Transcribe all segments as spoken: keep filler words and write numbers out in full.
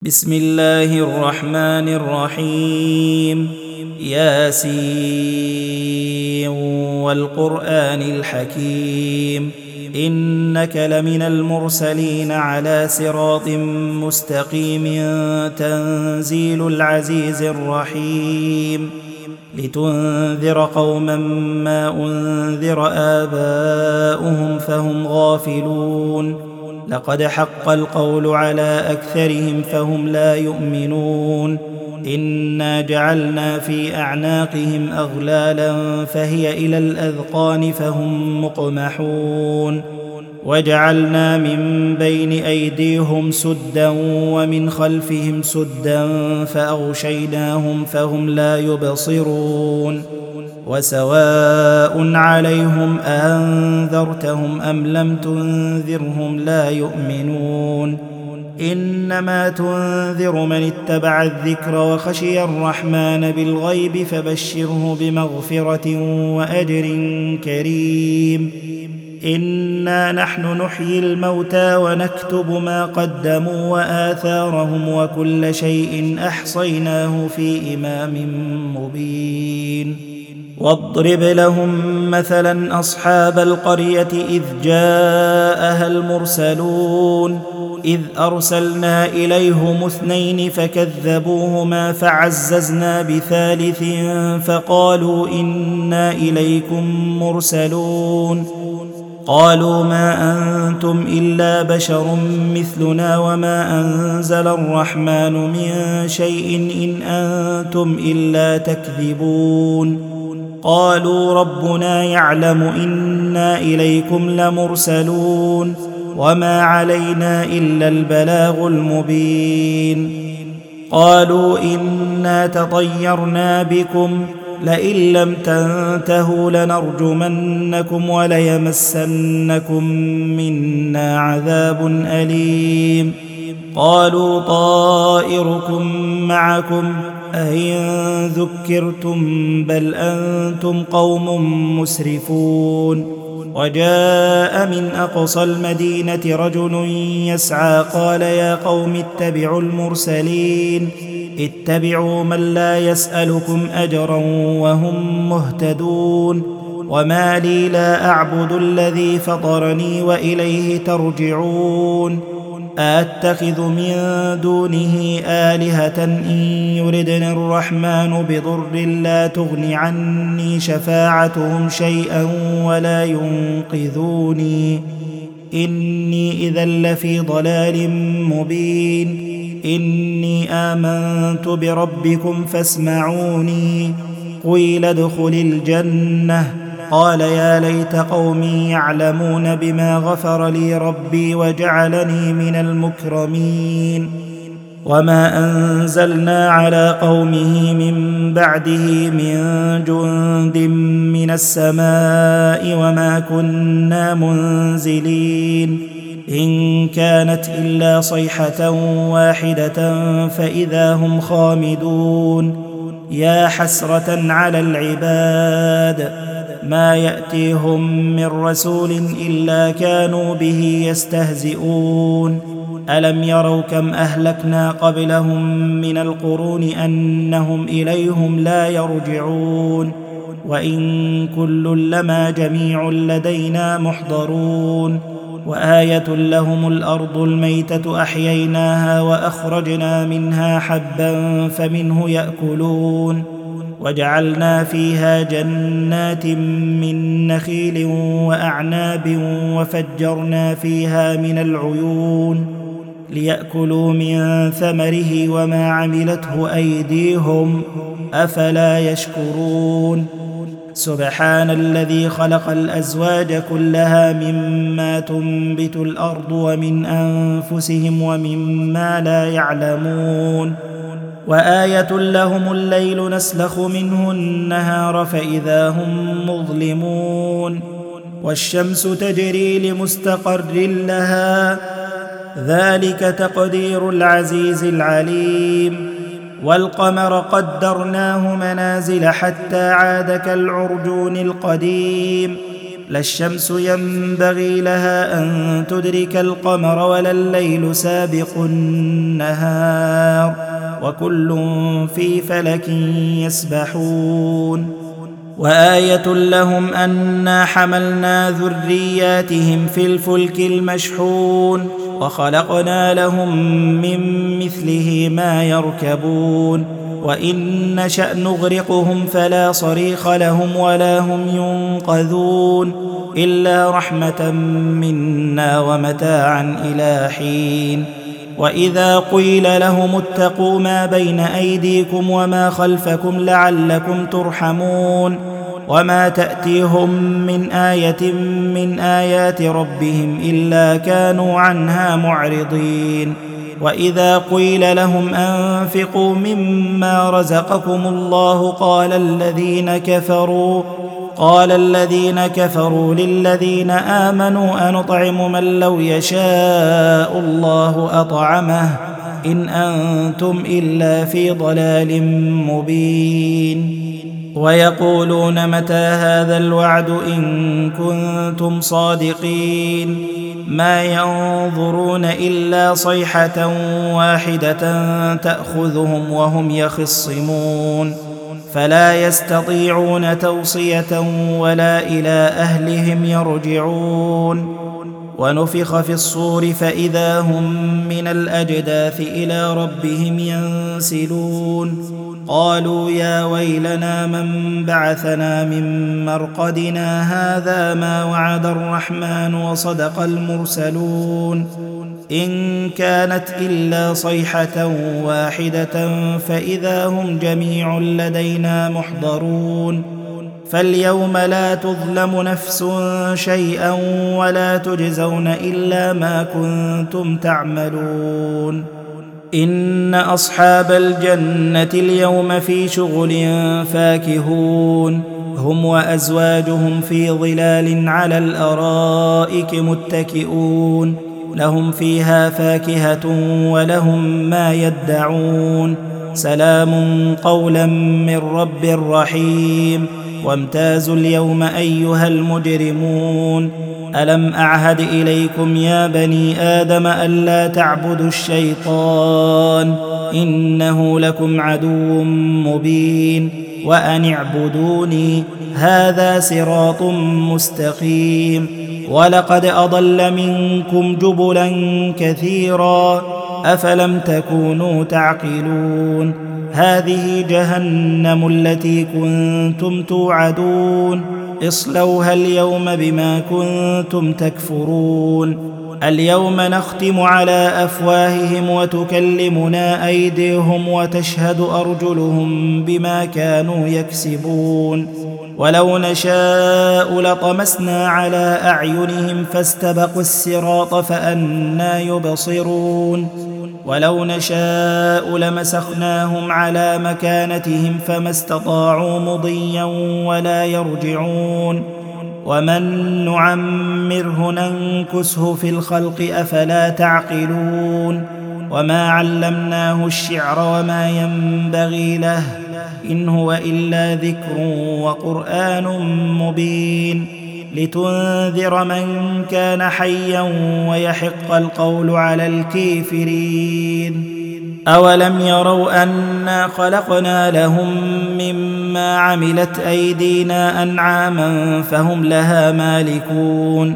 بسم الله الرحمن الرحيم. ياسين والقرآن الحكيم، إنك لمن المرسلين على صراط مستقيم، تنزيل العزيز الرحيم، لتنذر قوما ما أنذر آباؤهم فهم غافلون. لقد حق القول على أكثرهم فهم لا يؤمنون. إنا جعلنا في أعناقهم أغلالا فهي إلى الأذقان فهم مقمحون. وجعلنا من بين أيديهم سدا ومن خلفهم سدا فأغشيناهم فهم لا يبصرون. وسواء عليهم أنذرتهم أم لم تنذرهم لا يؤمنون. إنما تنذر من اتبع الذكر وخشي الرحمن بالغيب فبشره بمغفرة وأجر كريم. إنا نحن نحيي الموتى ونكتب ما قدموا وآثارهم وكل شيء أحصيناه في إمام مبين. واضرب لهم مثلا أصحاب القرية إذ جاءها المرسلون إذ أرسلنا إليهم اثنين فكذبوهما فعززنا بثالث فقالوا إنا إليكم مرسلون. قالوا ما أنتم إلا بشر مثلنا وما أنزل الرحمن من شيء إن أنتم إلا تكذبون. قالوا ربنا يعلم إنا إليكم لمرسلون وما علينا إلا البلاغ المبين. قالوا إنا تطيرنا بكم لئن لم تنتهوا لنرجمنكم وليمسنكم منا عذاب أليم. قالوا طائركم معكم أئن ذكرتم بل أنتم قوم مسرفون. وجاء من أقصى المدينة رجل يسعى قال يا قوم اتبعوا المرسلين اتبعوا من لا يسألكم أجرا وهم مهتدون. وما لي لا أعبد الذي فطرني وإليه ترجعون. أأتخذ من دونه آلهة إن يردني الرحمن بضر لا تغن عني شفاعتهم شيئا ولا ينقذوني. إني إذا لفي ضلال مبين. إني آمنت بربكم فاسمعوني. قيل ادخل الجنة. قال يا ليت قومي يعلمون بما غفر لي ربي وجعلني من المكرمين. وما أنزلنا على قومه من بعده من جند من السماء وما كنا منزلين. إن كانت إلا صيحة واحدة فإذا هم خامدون. يا حسرة على العباد ما يأتيهم من رسول إلا كانوا به يستهزئون. ألم يروا كم أهلكنا قبلهم من القرون أنهم إليهم لا يرجعون. وإن كل لما جميع لدينا محضرون. وآية لهم الأرض الميتة أحييناها وأخرجنا منها حبا فمنه يأكلون. وجعلنا فيها جنات من نخيل وأعناب وفجرنا فيها من العيون ليأكلوا من ثمره وما عملته أيديهم أفلا يشكرون. سبحان الذي خلق الأزواج كلها مما تنبت الأرض ومن أنفسهم ومما لا يعلمون. وآية لهم الليل نسلخ منه النهار فإذا هم مظلمون. والشمس تجري لمستقر لها ذلك تقدير العزيز العليم. والقمر قدرناه منازل حتى عاد كالعرجون القديم. لا الشمس ينبغي لها أن تدرك القمر ولا الليل سابق النهار وكل في فلك يسبحون وآية لهم أنا حملنا ذرياتهم في الفلك المشحون وخلقنا لهم من مثله ما يركبون وإن نشأ نغرقهم فلا صريخ لهم ولا هم ينقذون إلا رحمة منا ومتاعا إلى حين وإذا قيل لهم اتقوا ما بين أيديكم وما خلفكم لعلكم ترحمون وما تأتيهم من آية من آيات ربهم إلا كانوا عنها معرضين وإذا قيل لهم أنفقوا مما رزقكم الله قال الذين كفروا قال الذين كفروا للذين آمنوا أنطعم من لو يشاء الله أطعمه إن أنتم إلا في ضلال مبين ويقولون متى هذا الوعد إن كنتم صادقين ما ينظرون إلا صيحة واحدة تأخذهم وهم يخصمون فلا يستطيعون توصية ولا إلى أهلهم يرجعون ونفخ في الصور فإذا هم من الأجداث إلى ربهم ينسلون قالوا يا ويلنا من بعثنا من مرقدنا هذا ما وعد الرحمن وصدق المرسلون إن كانت إلا صيحة واحدة فإذا هم جميع لدينا محضرون فاليوم لا تظلم نفس شيئا ولا تجزون إلا ما كنتم تعملون إن أصحاب الجنة اليوم في شغل فاكهون هم وأزواجهم في ظلال على الأرائك متكئون لهم فيها فاكهة ولهم ما يدعون سلام قولا من رب رحيم وامتازوا اليوم أيها المجرمون ألم أعهد إليكم يا بني آدم ألا تعبدوا الشيطان إنه لكم عدو مبين وأن اعبدوني هذا صراط مستقيم ولقد أضل منكم جبلا كثيرا أفلم تكونوا تعقلون هذه جهنم التي كنتم توعدون اصلوها اليوم بما كنتم تكفرون اليوم نختم على أفواههم وتكلمنا أيديهم وتشهد أرجلهم بما كانوا يكسبون ولو نشاء لطمسنا على أعينهم فاستبقوا الصراط فأنى يبصرون ولو نشاء لمسخناهم على مكانتهم فما استطاعوا مضيا ولا يرجعون ومن نعمره ننكسه في الخلق أفلا تعقلون وما علمناه الشعر وما ينبغي له إن هو إلا ذكر وقرآن مبين لتنذر من كان حيا ويحق القول على الكافرين أولم يروا أنا خلقنا لهم مما عملت أيدينا أنعاما فهم لها مالكون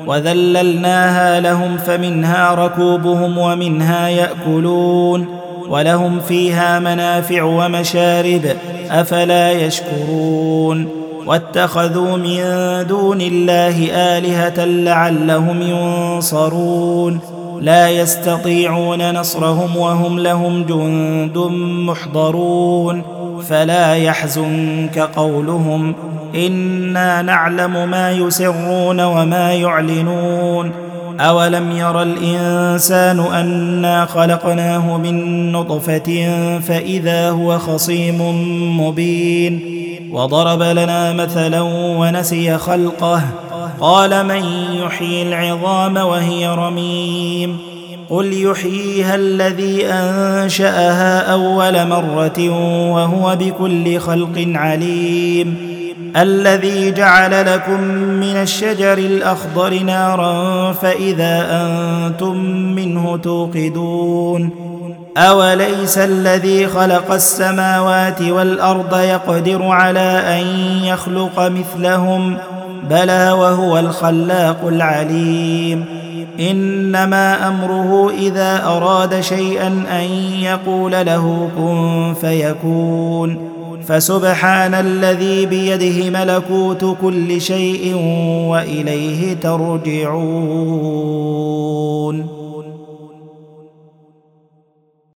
وذللناها لهم فمنها ركوبهم ومنها يأكلون ولهم فيها منافع ومشارب أفلا يشكرون واتخذوا من دون الله آلهة لعلهم ينصرون لا يستطيعون نصرهم وهم لهم جند محضرون فلا يحزنك قولهم إنا نعلم ما يسرون وما يعلنون أولم ير الإنسان أنا خلقناه من نطفة فإذا هو خصيم مبين وضرب لنا مثلا ونسي خلقه قال من يحيي العظام وهي رميم قل يحييها الذي أنشأها أول مرة وهو بكل خلق عليم الذي جعل لكم من الشجر الأخضر نارا فإذا أنتم منه توقدون أوليس الذي خلق السماوات والأرض يقدر على أن يخلق مثلهم بلى وهو الخلاق العليم إنما أمره إذا أراد شيئا أن يقول له كن فيكون فسبحان الذي بيده ملكوت كل شيء وإليه ترجعون.